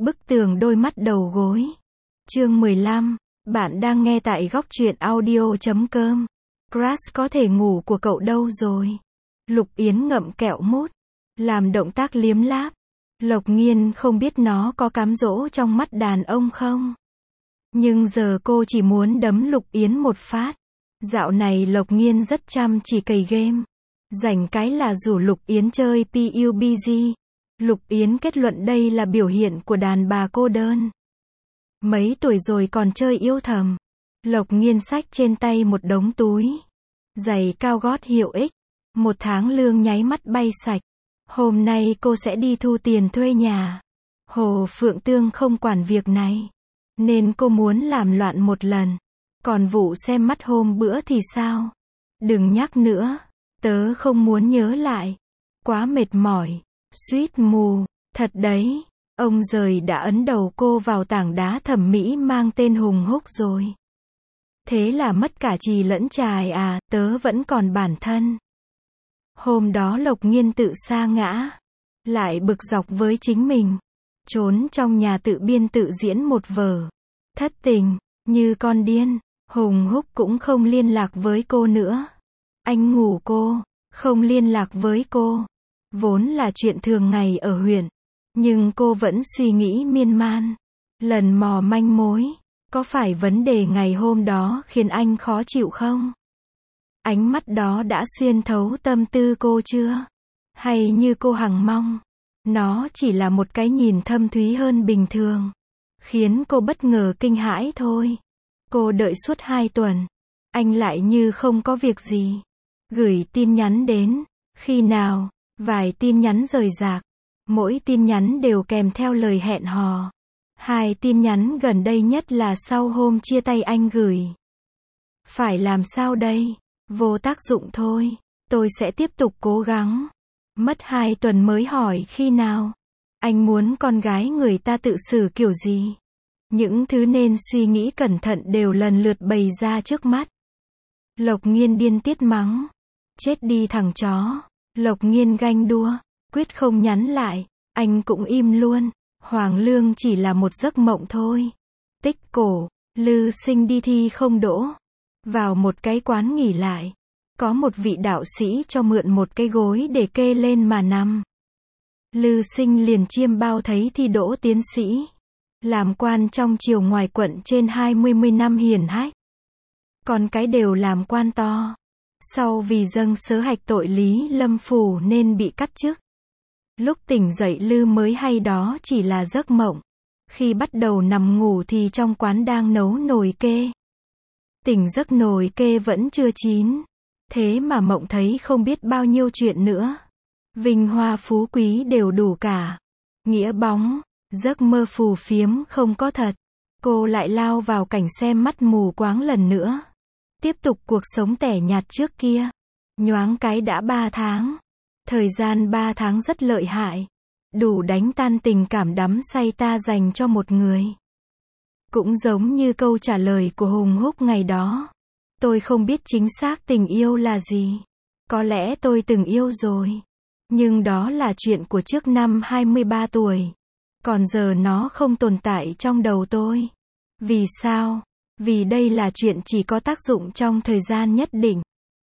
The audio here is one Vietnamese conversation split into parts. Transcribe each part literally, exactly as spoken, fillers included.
Bức tường đôi mắt đầu gối. Chương mười lăm. Bạn đang nghe tại góc truyện audio chấm com. Crush có thể ngủ của cậu đâu rồi? Lục Yến ngậm kẹo mút, làm động tác liếm láp. Lộc Nghiên không biết nó có cám dỗ trong mắt đàn ông không? Nhưng giờ cô chỉ muốn đấm Lục Yến một phát. Dạo này Lộc Nghiên rất chăm chỉ cày game. Rảnh cái là rủ Lục Yến chơi pê u bê giê. Lục Yến kết luận đây là biểu hiện của đàn bà cô đơn. Mấy tuổi rồi còn chơi yêu thầm. Lộc Nghiên xách trên tay một đống túi giày cao gót hiệu X. Một tháng lương nháy mắt bay sạch. Hôm nay cô sẽ đi thu tiền thuê nhà. Hồ Phượng Tương không quản việc này, nên cô muốn làm loạn một lần. Còn vụ xem mắt hôm bữa thì sao? Đừng nhắc nữa, tớ không muốn nhớ lại. Quá mệt mỏi. Suýt mù, thật đấy. Ông giời đã ấn đầu cô vào tảng đá thẩm mỹ mang tên Hùng Húc rồi. Thế là mất cả chì lẫn chài à, tớ vẫn còn bản thân. Hôm đó Lộc Nghiên tự sa ngã, lại bực dọc với chính mình. Trốn trong nhà tự biên tự diễn một vở thất tình, như con điên. Hùng Húc cũng không liên lạc với cô nữa. Anh ngủ cô, không liên lạc với cô. Vốn là chuyện thường ngày ở huyện, nhưng cô vẫn suy nghĩ miên man, lần mò manh mối. Có phải vấn đề ngày hôm đó khiến anh khó chịu không? Ánh mắt đó đã xuyên thấu tâm tư cô chưa? Hay như cô hằng mong, nó chỉ là một cái nhìn thâm thúy hơn bình thường, khiến cô bất ngờ kinh hãi thôi. Cô đợi suốt hai tuần, anh lại như không có việc gì, gửi tin nhắn đến. Khi nào? Vài tin nhắn rời rạc. Mỗi tin nhắn đều kèm theo lời hẹn hò. Hai tin nhắn gần đây nhất là sau hôm chia tay anh gửi. Phải làm sao đây? Vô tác dụng thôi. Tôi sẽ tiếp tục cố gắng. Mất hai tuần mới hỏi khi nào. Anh muốn con gái người ta tự xử kiểu gì? Những thứ nên suy nghĩ cẩn thận đều lần lượt bày ra trước mắt. Lộc Nghiên điên tiết mắng. Chết đi thằng chó. Lộc Nghiên ganh đua, quyết không nhắn lại. Anh cũng im luôn. Hoàng lương chỉ là một giấc mộng thôi. Tích cổ, Lư Sinh đi thi không đỗ. Vào một cái quán nghỉ lại, có một vị đạo sĩ cho mượn một cái gối để kê lên mà nằm. Lư Sinh liền chiêm bao thấy thi đỗ tiến sĩ, làm quan trong triều ngoài quận trên hai mươi năm hiển hách. Còn cái đều làm quan to. Sau vì dâng sớ hạch tội Lý Lâm Phủ nên bị cắt chức. Lúc tỉnh dậy Lư mới hay đó chỉ là giấc mộng. Khi bắt đầu nằm ngủ thì trong quán đang nấu nồi kê. Tỉnh giấc nồi kê vẫn chưa chín. Thế mà mộng thấy không biết bao nhiêu chuyện nữa. Vinh hoa phú quý đều đủ cả. Nghĩa bóng, giấc mơ phù phiếm không có thật. Cô lại lao vào cảnh xem mắt mù quáng lần nữa. Tiếp tục cuộc sống tẻ nhạt trước kia. Nhoáng cái đã ba tháng. Thời gian ba tháng rất lợi hại. Đủ đánh tan tình cảm đắm say ta dành cho một người. Cũng giống như câu trả lời của Hùng Húc ngày đó. Tôi không biết chính xác tình yêu là gì. Có lẽ tôi từng yêu rồi. Nhưng đó là chuyện của trước năm hai mươi ba tuổi. Còn giờ nó không tồn tại trong đầu tôi. Vì sao? Vì đây là chuyện chỉ có tác dụng trong thời gian nhất định.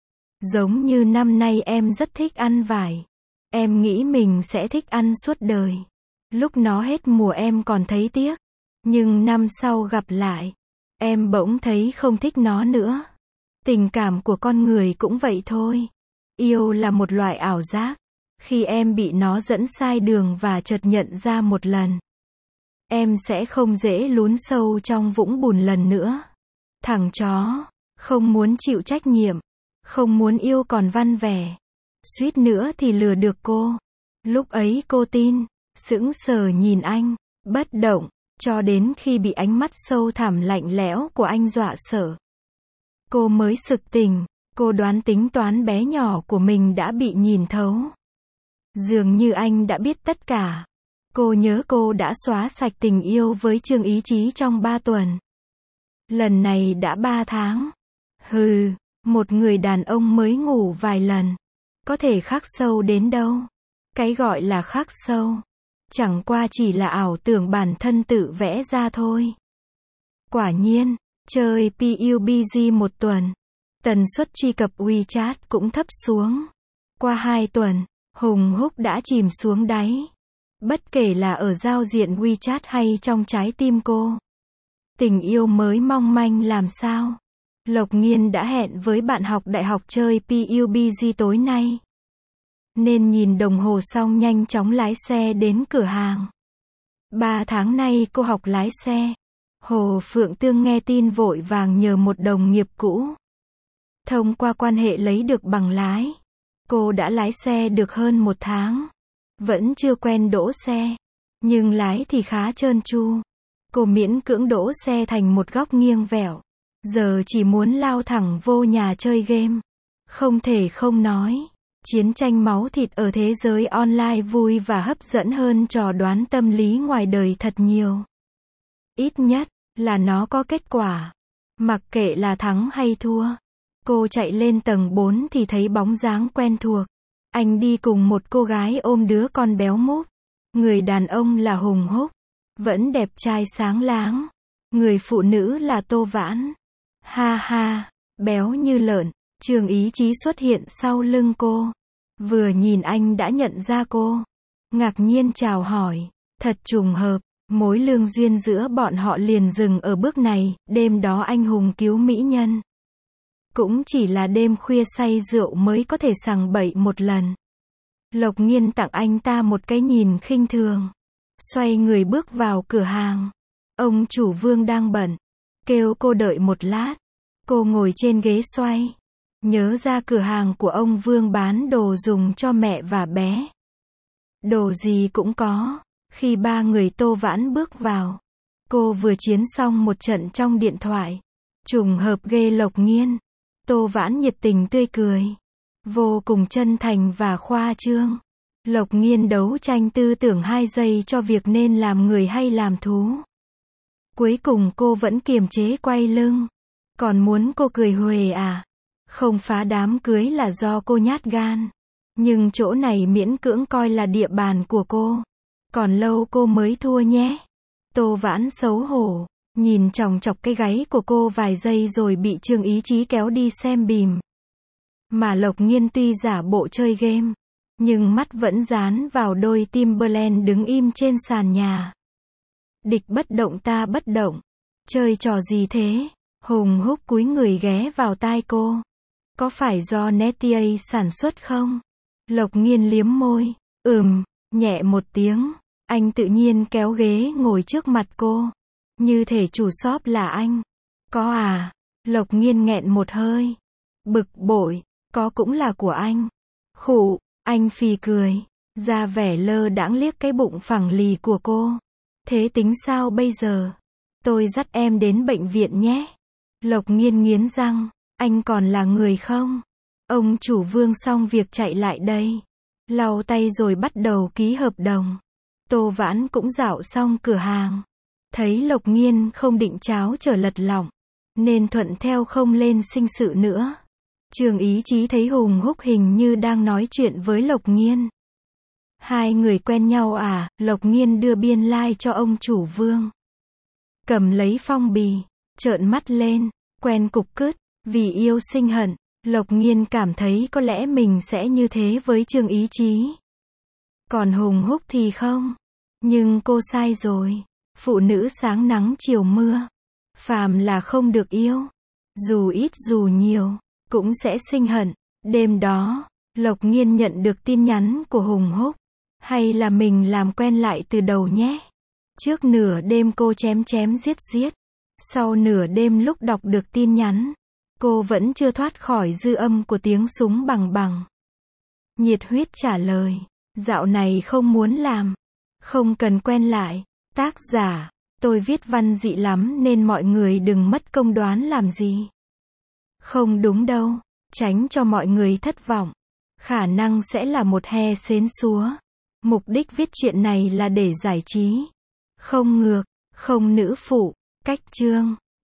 Giống như năm nay em rất thích ăn vải. Em nghĩ mình sẽ thích ăn suốt đời. Lúc nó hết mùa em còn thấy tiếc. Nhưng năm sau gặp lại, em bỗng thấy không thích nó nữa. Tình cảm của con người cũng vậy thôi. Yêu là một loại ảo giác. Khi em bị nó dẫn sai đường và chợt nhận ra một lần, em sẽ không dễ lún sâu trong vũng bùn lần nữa. Thằng chó, không muốn chịu trách nhiệm, không muốn yêu còn văn vẻ. Suýt nữa thì lừa được cô. Lúc ấy cô tin, sững sờ nhìn anh, bất động, cho đến khi bị ánh mắt sâu thẳm lạnh lẽo của anh dọa sợ. Cô mới sực tỉnh, cô đoán tính toán bé nhỏ của mình đã bị nhìn thấu. Dường như anh đã biết tất cả. Cô nhớ cô đã xóa sạch tình yêu với Trương Ý Chí trong ba tuần. Lần này đã ba tháng. Hừ, một người đàn ông mới ngủ vài lần, có thể khắc sâu đến đâu? Cái gọi là khắc sâu, Chẳng qua chỉ là ảo tưởng bản thân tự vẽ ra thôi. Quả nhiên, chơi pê u bê giê một tuần, tần suất truy cập WeChat cũng thấp xuống. Qua hai tuần, Hùng Húc đã chìm xuống đáy. Bất kể là ở giao diện WeChat hay trong trái tim cô. Tình yêu mới mong manh làm sao. Lộc Nghiên đã hẹn với bạn học đại học chơi pê u bê giê tối nay. Nên nhìn đồng hồ xong nhanh chóng lái xe đến cửa hàng. Ba tháng nay cô học lái xe. Hồ Phượng Tương nghe tin vội vàng nhờ một đồng nghiệp cũ. Thông qua quan hệ lấy được bằng lái. Cô đã lái xe được hơn một tháng. Vẫn chưa quen đỗ xe. Nhưng lái thì khá trơn tru. Cô miễn cưỡng đỗ xe thành một góc nghiêng vẹo. Giờ chỉ muốn lao thẳng vô nhà chơi game. Không thể không nói. Chiến tranh máu thịt ở thế giới online vui và hấp dẫn hơn trò đoán tâm lý ngoài đời thật nhiều. Ít nhất là nó có kết quả. Mặc kệ là thắng hay thua. Cô chạy lên tầng bốn thì thấy bóng dáng quen thuộc. Anh đi cùng một cô gái ôm đứa con béo múp. Người đàn ông là Hùng Húc. Vẫn đẹp trai sáng láng. Người phụ nữ là Tô Vãn. Ha ha, béo như lợn. Trương Ý Chí xuất hiện sau lưng cô. Vừa nhìn anh đã nhận ra cô. Ngạc nhiên chào hỏi. Thật trùng hợp, mối lương duyên giữa bọn họ liền dừng ở bước này. Đêm đó anh hùng cứu mỹ nhân. Cũng chỉ là đêm khuya say rượu mới có thể sằng bậy một lần. Lộc Nghiên tặng anh ta một cái nhìn khinh thường. Xoay người bước vào cửa hàng. Ông chủ Vương đang bận. Kêu cô đợi một lát. Cô ngồi trên ghế xoay. Nhớ ra cửa hàng của ông Vương bán đồ dùng cho mẹ và bé. Đồ gì cũng có. Khi ba người Tô Vãn bước vào. Cô vừa chiến xong một trận trong điện thoại. Trùng hợp ghê Lộc Nghiên. Tô Vãn nhiệt tình tươi cười. Vô cùng chân thành và khoa trương. Lộc Nghiên đấu tranh tư tưởng hai giây cho việc nên làm người hay làm thú. Cuối cùng cô vẫn kiềm chế quay lưng. Còn muốn cô cười huề à? Không phá đám cưới là do cô nhát gan. Nhưng chỗ này miễn cưỡng coi là địa bàn của cô. Còn lâu cô mới thua nhé. Tô Vãn xấu hổ. Nhìn chòng chọc cái gáy của cô vài giây rồi bị Trương Ý Chí kéo đi xem bìm. Mà Lộc Nghiên tuy giả bộ chơi game. Nhưng mắt vẫn dán vào đôi Timberland đứng im trên sàn nhà. Địch bất động ta bất động. Chơi trò gì thế? Hùng Húc cúi người ghé vào tai cô. Có phải do Netier sản xuất không? Lộc Nghiên liếm môi. Ừm, nhẹ một tiếng. Anh tự nhiên kéo ghế ngồi trước mặt cô. Như thể chủ shop là anh. Có à? Lộc Nghiên nghẹn một hơi. Bực bội. Có cũng là của anh. Khụ, anh phì cười. Ra vẻ lơ đãng liếc cái bụng phẳng lì của cô. Thế tính sao bây giờ? Tôi dắt em đến bệnh viện nhé. Lộc Nghiên nghiến răng. Anh còn là người không? Ông chủ Vương xong việc chạy lại đây. Lau tay rồi bắt đầu ký hợp đồng. Tô Vãn cũng dạo xong cửa hàng. Thấy Lộc Nghiên không định cháo trở lật lọng. Nên thuận theo không lên sinh sự nữa. Trương Ý Chí thấy Hùng Húc hình như đang nói chuyện với Lộc Nghiên. Hai người quen nhau à? Lộc Nghiên đưa biên lai cho ông chủ Vương. Cầm lấy phong bì. Trợn mắt lên. Quen cục cứt. Vì yêu sinh hận. Lộc Nghiên cảm thấy có lẽ mình sẽ như thế với Trương Ý Chí. Còn Hùng Húc thì không. Nhưng cô sai rồi. Phụ nữ sáng nắng chiều mưa. Phàm là không được yêu. Dù ít dù nhiều. Cũng sẽ sinh hận. Đêm đó, Lộc Nghiên nhận được tin nhắn của Hùng Húc. Hay là mình làm quen lại từ đầu nhé. Trước nửa đêm cô chém chém giết giết. Sau nửa đêm lúc đọc được tin nhắn. Cô vẫn chưa thoát khỏi dư âm của tiếng súng bằng bằng. Nhiệt huyết trả lời. Dạo này không muốn làm. Không cần quen lại. Tác giả. Tôi viết văn dị lắm nên mọi người đừng mất công đoán làm gì. Không đúng đâu. Tránh cho mọi người thất vọng. Khả năng sẽ là một he xến xúa. Mục đích viết chuyện này là để giải trí. Không ngược. Không nữ phụ. Cách chương.